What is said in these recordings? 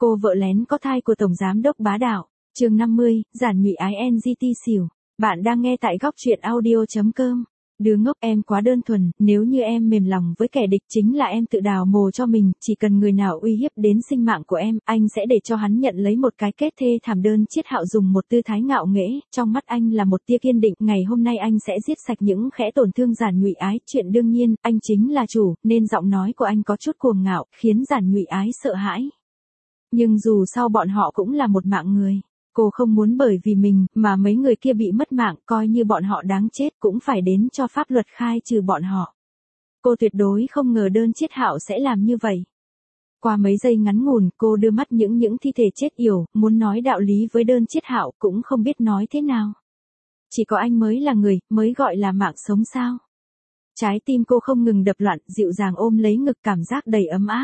Cô vợ lén có thai của Tổng Giám đốc bá đạo. Chương 50, giản nhụy ái NGT xỉu. Bạn đang nghe tại góc truyện audio.com. Đứa ngốc, em quá đơn thuần, nếu như em mềm lòng với kẻ địch chính là em tự đào mồ cho mình, chỉ cần người nào uy hiếp đến sinh mạng của em, anh sẽ để cho hắn nhận lấy một cái kết thê thảm. Đơn Chiết Hạo dùng một tư thái ngạo nghễ, trong mắt anh là một tia kiên định, ngày hôm nay anh sẽ giết sạch những khẽ tổn thương giản nhụy ái, chuyện đương nhiên, anh chính là chủ, nên giọng nói của anh có chút cuồng ngạo, khiến giản nhụy ái sợ hãi. Nhưng dù sao bọn họ cũng là một mạng người. Cô không muốn bởi vì mình mà mấy người kia bị mất mạng, coi như bọn họ đáng chết cũng phải đến cho pháp luật khai trừ bọn họ. Cô tuyệt đối không ngờ Đơn Chiết Hạo sẽ làm như vậy. Qua mấy giây ngắn ngủn, cô đưa mắt những thi thể chết yểu, muốn nói đạo lý với Đơn Chiết Hạo cũng không biết nói thế nào. Chỉ có anh mới là người, mới gọi là mạng sống sao? Trái tim cô không ngừng đập loạn, dịu dàng ôm lấy ngực, cảm giác đầy ấm áp.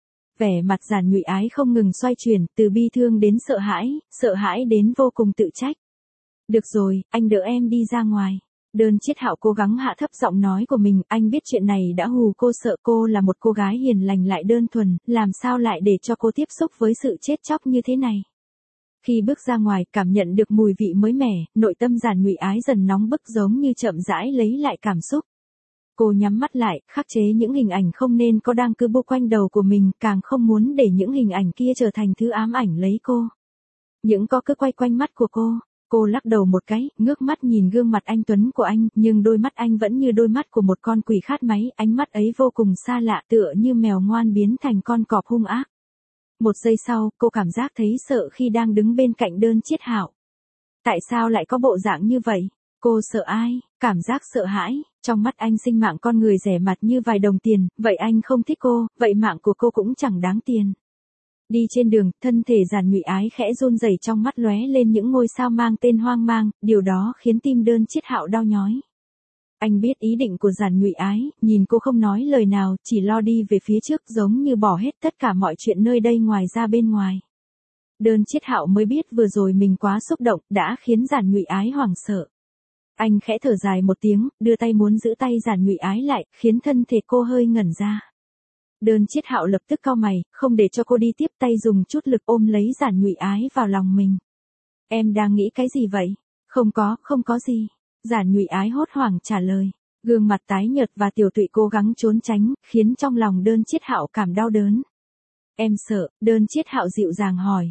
Vẻ mặt giản nhụy ái không ngừng xoay chuyển, từ bi thương đến sợ hãi đến vô cùng tự trách. Được rồi, anh đỡ em đi ra ngoài. Đơn Chiết Hạo cố gắng hạ thấp giọng nói của mình, anh biết chuyện này đã hù cô sợ, cô là một cô gái hiền lành lại đơn thuần, làm sao lại để cho cô tiếp xúc với sự chết chóc như thế này. Khi bước ra ngoài, cảm nhận được mùi vị mới mẻ, nội tâm giản nhụy ái dần nóng bức giống như chậm rãi lấy lại cảm xúc. Cô nhắm mắt lại, khắc chế những hình ảnh không nên có đang cứ bu quanh đầu của mình, càng không muốn để những hình ảnh kia trở thành thứ ám ảnh lấy cô. Những có cứ quay quanh mắt của cô lắc đầu một cái, ngước mắt nhìn gương mặt anh tuấn của anh, nhưng đôi mắt anh vẫn như đôi mắt của một con quỷ khát máy, ánh mắt ấy vô cùng xa lạ, tựa như mèo ngoan biến thành con cọp hung ác. Một giây sau, cô cảm giác thấy sợ khi đang đứng bên cạnh Đơn Chiết Hạo. Tại sao lại có bộ dạng như vậy? Cô sợ ai? Cảm giác sợ hãi. Trong mắt anh sinh mạng con người rẻ mạt như vài đồng tiền, vậy anh không thích cô, vậy mạng của cô cũng chẳng đáng tiền. Đi trên đường, thân thể giản nhụy ái khẽ run rẩy, trong mắt lóe lên những ngôi sao mang tên hoang mang, điều đó khiến tim Đơn Chiết Hạo đau nhói. Anh biết ý định của giản nhụy ái, nhìn cô không nói lời nào, chỉ lo đi về phía trước giống như bỏ hết tất cả mọi chuyện nơi đây ngoài ra bên ngoài. Đơn Chiết Hạo mới biết vừa rồi mình quá xúc động, đã khiến giản nhụy ái hoảng sợ. Anh khẽ thở dài một tiếng, đưa tay muốn giữ tay giản nhụy ái lại, khiến thân thể cô hơi ngẩn ra. Đơn Chiết Hạo lập tức cau mày, không để cho cô đi tiếp, tay dùng chút lực ôm lấy giản nhụy ái vào lòng mình. Em đang nghĩ cái gì vậy? Không có gì. Giản nhụy ái hốt hoảng trả lời. Gương mặt tái nhợt và tiểu tụy cố gắng trốn tránh, khiến trong lòng Đơn Chiết Hạo cảm đau đớn. Em sợ, Đơn Chiết Hạo dịu dàng hỏi.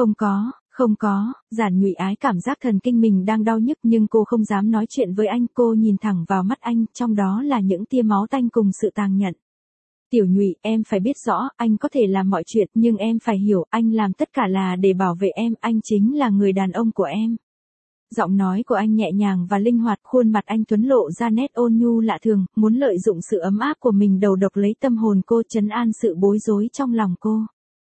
Không có, giản nhụy ái cảm giác thần kinh mình đang đau nhức nhưng cô không dám nói chuyện với anh, cô nhìn thẳng vào mắt anh, trong đó là những tia máu tanh cùng sự tàn nhẫn. Tiểu nhụy, em phải biết rõ, anh có thể làm mọi chuyện, nhưng em phải hiểu, anh làm tất cả là để bảo vệ em, anh chính là người đàn ông của em. Giọng nói của anh nhẹ nhàng và linh hoạt, khuôn mặt anh tuấn lộ ra nét ôn nhu lạ thường, muốn lợi dụng sự ấm áp của mình đầu độc lấy tâm hồn cô, trấn an sự bối rối trong lòng cô.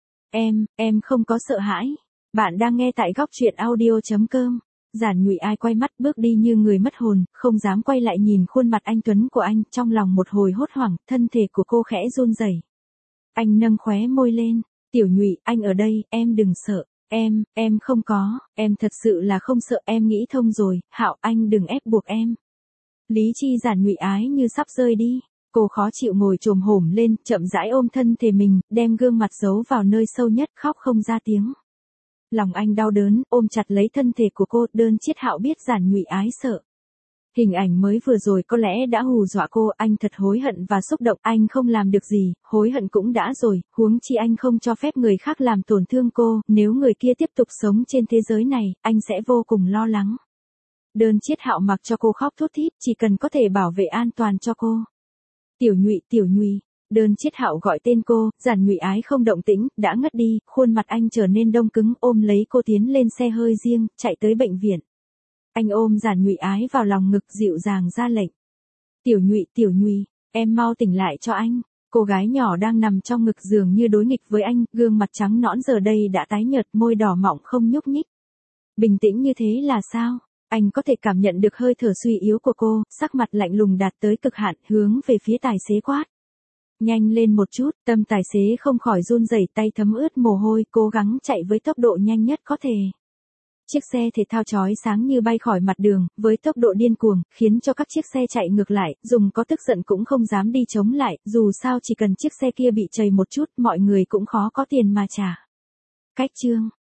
Em không có sợ hãi. Bạn đang nghe tại góc truyện audio.com. Giản nhụy ái quay mắt bước đi như người mất hồn, không dám quay lại nhìn khuôn mặt anh tuấn của anh, trong lòng một hồi hốt hoảng, thân thể của cô khẽ run rẩy. Anh nâng khóe môi lên, tiểu nhụy, anh ở đây, em đừng sợ. Em không có, em thật sự là không sợ, em nghĩ thông rồi, Hạo, anh đừng ép buộc em. Lý trí giản nhụy ái như sắp rơi đi. Cô khó chịu ngồi chồm hổm lên, chậm rãi ôm thân thể mình, đem gương mặt giấu vào nơi sâu nhất, khóc không ra tiếng. Lòng anh đau đớn, ôm chặt lấy thân thể của cô, Đơn Chiết Hạo biết giản nhụy ái sợ. Hình ảnh mới vừa rồi có lẽ đã hù dọa cô, anh thật hối hận và xúc động, anh không làm được gì, hối hận cũng đã rồi, huống chi anh không cho phép người khác làm tổn thương cô, nếu người kia tiếp tục sống trên thế giới này, anh sẽ vô cùng lo lắng. Đơn Chiết Hạo mặc cho cô khóc thút thít, chỉ cần có thể bảo vệ an toàn cho cô. Tiểu nhụy. Đơn Chiết Hạo gọi tên cô, giản nhụy ái không động tĩnh, đã ngất đi, khuôn mặt anh trở nên đông cứng, ôm lấy cô tiến lên xe hơi riêng, chạy tới bệnh viện. Anh ôm giản nhụy ái vào lòng ngực, dịu dàng ra lệnh. Tiểu nhụy, em mau tỉnh lại cho anh. Cô gái nhỏ đang nằm trong ngực giường như đối nghịch với anh, gương mặt trắng nõn giờ đây đã tái nhợt, môi đỏ mọng không nhúc nhích. Bình tĩnh như thế là sao? Anh có thể cảm nhận được hơi thở suy yếu của cô, sắc mặt lạnh lùng đạt tới cực hạn, hướng về phía tài xế quát. Nhanh lên một chút, tâm tài xế không khỏi run rẩy, tay thấm ướt mồ hôi, cố gắng chạy với tốc độ nhanh nhất có thể. Chiếc xe thể thao chói sáng như bay khỏi mặt đường, với tốc độ điên cuồng, khiến cho các chiếc xe chạy ngược lại, dùng có tức giận cũng không dám đi chống lại, dù sao chỉ cần chiếc xe kia bị trầy một chút, mọi người cũng khó có tiền mà trả. Cách chương